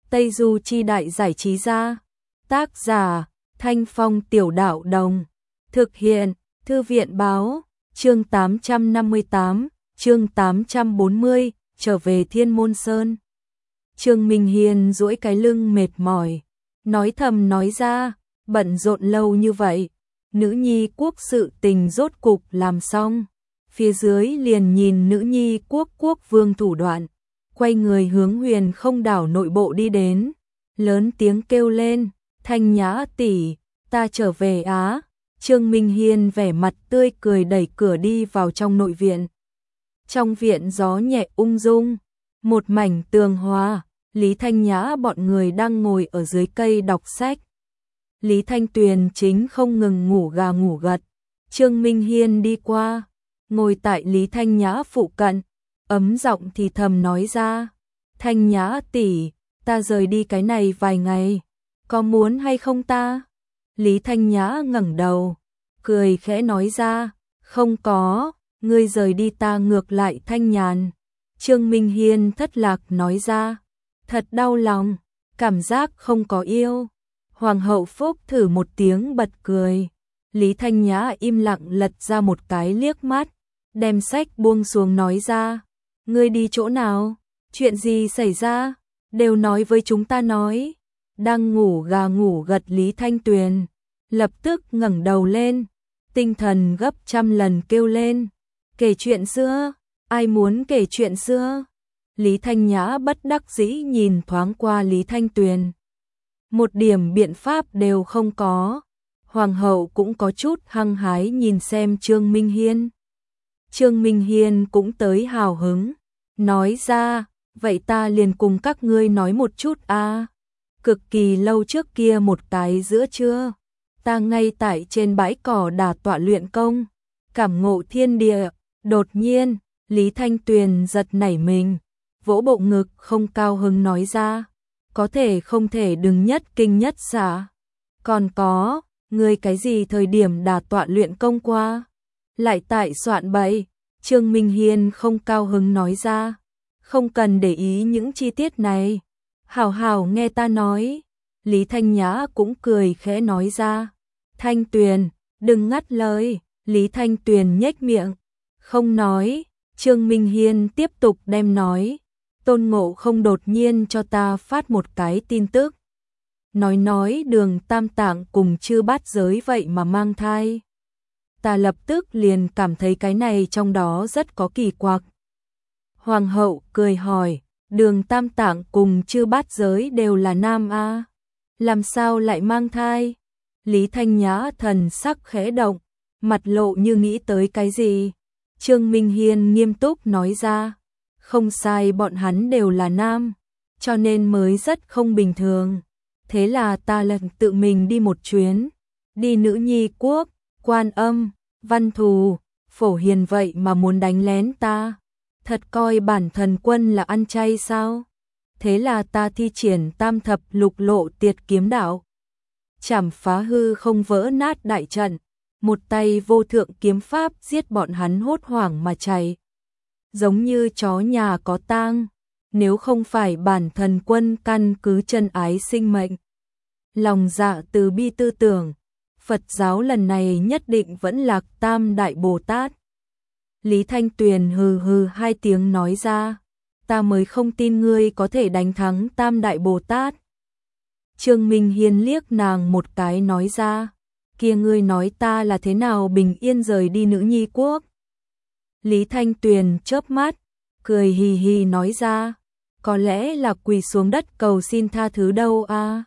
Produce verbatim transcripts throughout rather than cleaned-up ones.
Tây Du Chi Đại Giải Trí Gia. Tác giả Thanh Phong Tiểu Đạo Đồng. Thực hiện Thư viện Báo. Chương tám trăm năm mươi tám, chương tám trăm bốn mươi, trở về Thiên Môn Sơn. Trương Minh Hiên duỗi cái lưng mệt mỏi, nói thầm nói ra, bận rộn lâu như vậy, nữ nhi quốc sự tình rốt cục làm xong. Phía dưới liền nhìn nữ nhi quốc quốc vương thủ đoạn, quay người hướng Huyền Không đảo nội bộ đi đến, lớn tiếng kêu lên, Thanh Nhã tỷ, ta trở về á. Trương Minh Hiên vẻ mặt tươi cười đẩy cửa đi vào trong nội viện. Trong viện gió nhẹ ung dung, một mảnh tường hòa, Lý Thanh Nhã bọn người đang ngồi ở dưới cây đọc sách. Lý Thanh Tuyền chính không ngừng ngủ gà ngủ gật. Trương Minh Hiên đi qua, ngồi tại Lý Thanh Nhã phụ cận, ấm giọng thì thầm nói ra, Thanh Nhã tỷ, ta rời đi cái này vài ngày, có muốn hay không ta? Lý Thanh Nhã ngẩng đầu, cười khẽ nói ra, không có, ngươi rời đi ta ngược lại thanh nhàn. Trương Minh Hiên thất lạc nói ra, thật đau lòng, cảm giác không có yêu. Hoàng hậu Phúc thử một tiếng bật cười. Lý Thanh Nhã im lặng lật ra một cái liếc mắt, đem sách buông xuống nói ra, ngươi đi chỗ nào? Chuyện gì xảy ra? Đều nói với chúng ta nói. Đang ngủ gà ngủ gật Lý Thanh Tuyền lập tức ngẩng đầu lên, tinh thần gấp trăm lần kêu lên, kể chuyện xưa, ai muốn kể chuyện xưa? Lý Thanh Nhã bất đắc dĩ nhìn thoáng qua Lý Thanh Tuyền, một điểm biện pháp đều không có. Hoàng hậu cũng có chút hăng hái nhìn xem Trương Minh Hiên. Trương Minh Hiên cũng tới hào hứng, nói ra, vậy ta liền cùng các ngươi nói một chút a. Cực kỳ lâu trước kia một cái giữa trưa, ta ngay tại trên bãi cỏ đả tọa luyện công, cảm ngộ thiên địa, đột nhiên, Lý Thanh Tuyền giật nảy mình, vỗ bộ ngực không cao hứng nói ra, có thể không thể đừng nhất kinh nhất xả. Còn có, ngươi cái gì thời điểm đả tọa luyện công qua? Lại tại soạn bậy. Trương Minh Hiên không cao hứng nói ra, không cần để ý những chi tiết này, hảo hảo nghe ta nói. Lý Thanh Nhã cũng cười khẽ nói ra, Thanh Tuyền, đừng ngắt lời. Lý Thanh Tuyền nhếch miệng, không nói. Trương Minh Hiên tiếp tục đem nói, Tôn Ngộ Không đột nhiên cho ta phát một cái tin tức, nói nói Đường Tam Tạng cùng Chư Bát Giới vậy mà mang thai. Ta lập tức liền cảm thấy cái này trong đó rất có kỳ quặc. Hoàng hậu cười hỏi, Đường Tam Tạng cùng Chư Bát Giới đều là nam a, làm sao lại mang thai? Lý Thanh Nhã thần sắc khẽ động, mặt lộ như nghĩ tới cái gì. Trương Minh Hiên nghiêm túc nói ra, không sai, bọn hắn đều là nam, cho nên mới rất không bình thường. Thế là ta lần tự mình đi một chuyến, đi Nữ Nhi Quốc, Quan Âm, Văn Thù, Phổ Hiền vậy mà muốn đánh lén ta. Thật coi bản thần quân là ăn chay sao? Thế là ta thi triển tam thập lục lộ tiệt kiếm đạo, chảm phá hư không vỡ nát đại trận, một tay vô thượng kiếm pháp giết bọn hắn hốt hoảng mà chạy, giống như chó nhà có tang. Nếu không phải bản thần quân căn cứ chân ái sinh mệnh, lòng dạ từ bi tư tưởng, Phật giáo lần này nhất định vẫn lạc Tam Đại Bồ Tát. Lý Thanh Tuyền hừ hừ hai tiếng nói ra, ta mới không tin ngươi có thể đánh thắng Tam Đại Bồ Tát. Trương Minh Hiên liếc nàng một cái nói ra, kia ngươi nói ta là thế nào bình yên rời đi Nữ Nhi Quốc? Lý Thanh Tuyền chớp mắt, cười hì hì nói ra, có lẽ là quỳ xuống đất cầu xin tha thứ đâu a.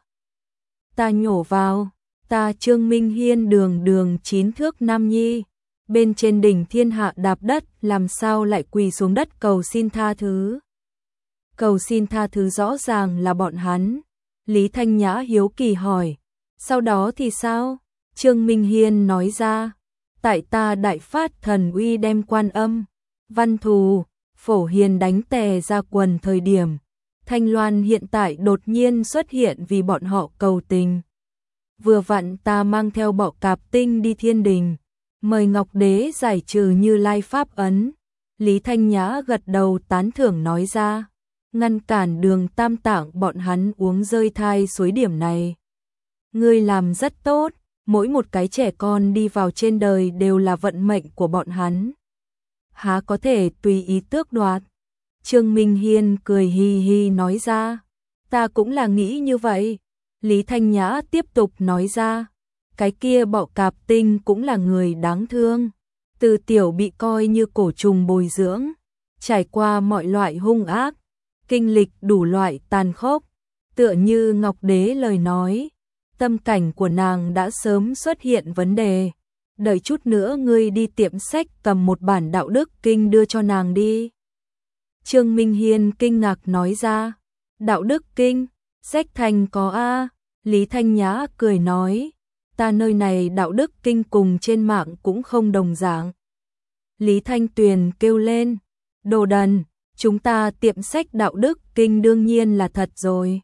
Ta nhổ vào, ta Trương Minh Hiên đường đường chín thước nam nhi, bên trên đỉnh thiên hạ đạp đất, làm sao lại quỳ xuống đất cầu xin tha thứ? Cầu xin tha thứ rõ ràng là bọn hắn. Lý Thanh Nhã hiếu kỳ hỏi, sau đó thì sao? Trương Minh Hiên nói ra, tại ta đại phát thần uy đem Quan Âm, Văn Thù, Phổ Hiền đánh tè ra quần thời điểm, Thanh Loan hiện tại đột nhiên xuất hiện vì bọn họ cầu tình. Vừa vặn ta mang theo Bọ Cạp Tinh đi thiên đình, mời Ngọc Đế giải trừ Như Lai pháp ấn. Lý Thanh Nhã gật đầu tán thưởng nói ra, ngăn cản Đường Tam Tạng bọn hắn uống rơi thai suối điểm này. Ngươi làm rất tốt, mỗi một cái trẻ con đi vào trên đời đều là vận mệnh của bọn hắn. Há có thể tùy ý tước đoạt. Trương Minh Hiên cười hi hi nói ra, ta cũng là nghĩ như vậy. Lý Thanh Nhã tiếp tục nói ra, cái kia Bọ Cạp Tinh cũng là người đáng thương. Từ tiểu bị coi như cổ trùng bồi dưỡng, trải qua mọi loại hung ác, kinh lịch đủ loại tàn khốc, tựa như Ngọc Đế lời nói, tâm cảnh của nàng đã sớm xuất hiện vấn đề. Đợi chút nữa ngươi đi tiệm sách cầm một bản đạo đức kinh đưa cho nàng đi. Trương Minh Hiên kinh ngạc nói ra, đạo đức kinh, sách thành có a. Lý Thanh Nhã cười nói, ta nơi này đạo đức kinh cùng trên mạng cũng không đồng dạng. Lý Thanh Tuyền kêu lên, đồ đần, chúng ta tiệm sách đạo đức kinh đương nhiên là thật rồi.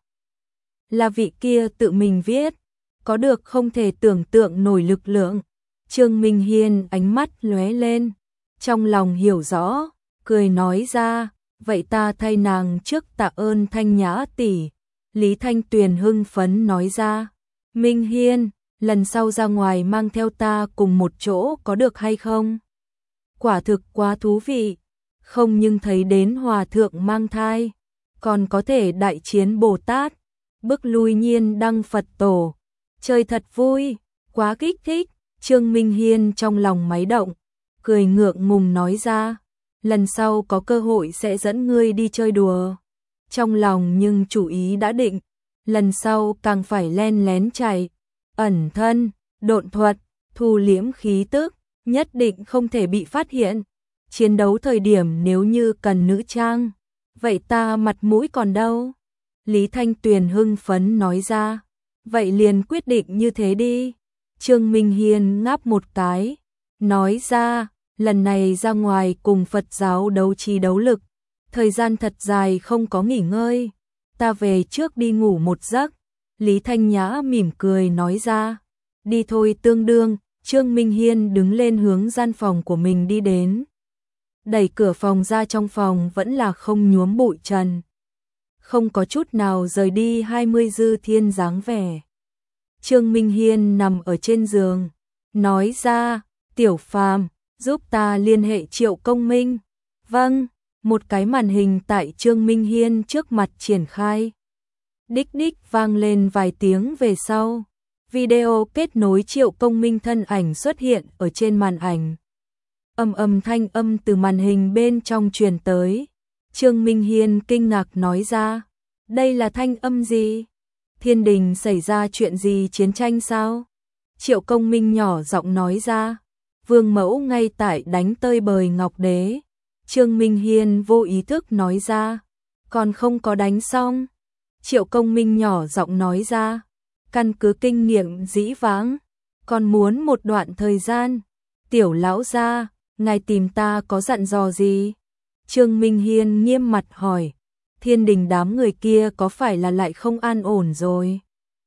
Là vị kia tự mình viết, có được không thể tưởng tượng nổi lực lượng. Trương Minh Hiên ánh mắt lóe lên, trong lòng hiểu rõ, cười nói ra, vậy ta thay nàng trước tạ ơn Thanh Nhã tỷ. Lý Thanh Tuyền hưng phấn nói ra, Minh Hiên, lần sau ra ngoài mang theo ta cùng một chỗ có được hay không? Quả thực quá thú vị, không nhưng thấy đến hòa thượng mang thai, còn có thể đại chiến Bồ Tát, bức lui nhiên đăng Phật tổ, chơi thật vui, quá kích thích. Trương Minh Hiên trong lòng máy động, cười ngượng ngùng nói ra, lần sau có cơ hội sẽ dẫn ngươi đi chơi đùa. Trong lòng nhưng chủ ý đã định, lần sau càng phải len lén chạy, ẩn thân, độn thuật, thu liễm khí tức, nhất định không thể bị phát hiện. Chiến đấu thời điểm nếu như cần nữ trang, vậy ta mặt mũi còn đâu? Lý Thanh Tuyền hưng phấn nói ra, vậy liền quyết định như thế đi. Trương Minh Hiên ngáp một cái, nói ra, lần này ra ngoài cùng Phật giáo đấu trí đấu lực, thời gian thật dài không có nghỉ ngơi, ta về trước đi ngủ một giấc. Lý Thanh Nhã mỉm cười nói ra, đi thôi tương đương. Trương Minh Hiên đứng lên hướng gian phòng của mình đi đến. Đẩy cửa phòng ra, trong phòng vẫn là không nhuốm bụi trần, không có chút nào rời đi hai mươi dư thiên dáng vẻ. Trương Minh Hiên nằm ở trên giường, nói ra, Tiểu Phàm, giúp ta liên hệ Triệu Công Minh. Vâng, một cái màn hình tại Trương Minh Hiên trước mặt triển khai. Đích đích vang lên vài tiếng về sau, video kết nối Triệu Công Minh thân ảnh xuất hiện ở trên màn ảnh. Âm âm thanh âm từ màn hình bên trong truyền tới. Trương Minh Hiên kinh ngạc nói ra, đây là thanh âm gì? Thiên đình xảy ra chuyện gì, chiến tranh sao? Triệu Công Minh nhỏ giọng nói ra, Vương Mẫu ngay tại đánh tơi bời Ngọc Đế. Trương Minh Hiên vô ý thức nói ra, còn không có đánh xong. Triệu Công Minh nhỏ giọng nói ra, căn cứ kinh nghiệm dĩ vãng, còn muốn một đoạn thời gian. Tiểu lão gia, ngài tìm ta có dặn dò gì? Trương Minh Hiên nghiêm mặt hỏi, thiên đình đám người kia có phải là lại không an ổn rồi?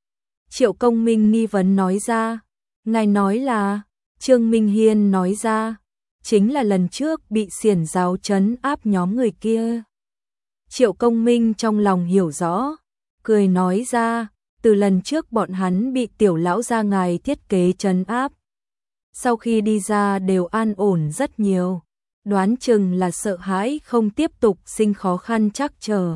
Triệu Công Minh nghi vấn nói ra, ngài nói là? Trương Minh Hiên nói ra, chính là lần trước bị xiển giáo trấn áp nhóm người kia. Triệu Công Minh trong lòng hiểu rõ, cười nói ra, từ lần trước bọn hắn bị tiểu lão gia ngài thiết kế trấn áp, sau khi đi ra đều an ổn rất nhiều, đoán chừng là sợ hãi không tiếp tục sinh khó khăn trắc trở.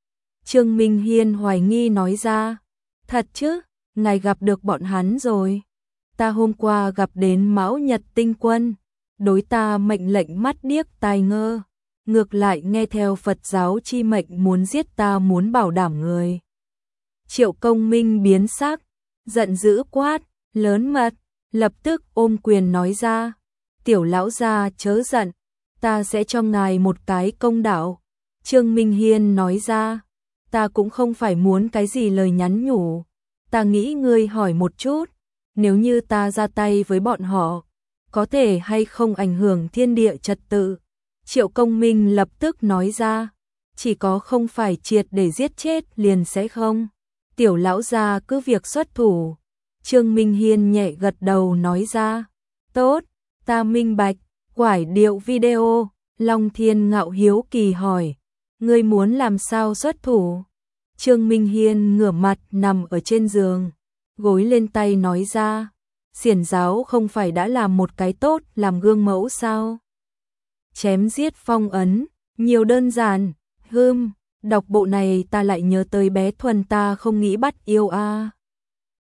Trương Minh Hiên hoài nghi nói ra, thật chứ, ngài gặp được bọn hắn rồi? Ta hôm qua gặp đến Mão Nhật Tinh Quân, đối ta mệnh lệnh mắt điếc tai ngơ, ngược lại nghe theo Phật giáo chi mệnh muốn giết ta, muốn bảo đảm người. Triệu Công Minh biến sắc, giận dữ quát, lớn mật, lập tức ôm quyền nói ra, tiểu lão gia chớ giận, ta sẽ cho ngài một cái công đạo. Trương Minh Hiên nói ra, ta cũng không phải muốn cái gì lời nhắn nhủ, ta nghĩ ngươi hỏi một chút, nếu như ta ra tay với bọn họ, có thể hay không ảnh hưởng thiên địa trật tự? Triệu Công Minh lập tức nói ra, chỉ có không phải triệt để giết chết liền sẽ không. Tiểu lão gia cứ việc xuất thủ. Trương Minh Hiên nhẹ gật đầu nói ra, tốt, ta minh bạch. Quải điệu video, Long Thiên Ngạo hiếu kỳ hỏi, Ngươi muốn làm sao xuất thủ? Trương Minh Hiên ngửa mặt nằm ở trên giường, gối lên tay nói ra, xiển giáo không phải đã làm một cái tốt làm gương mẫu sao? Chém giết phong ấn, nhiều đơn giản, hưm, đọc bộ này ta lại nhớ tới bé Thuần ta không nghĩ bắt yêu a.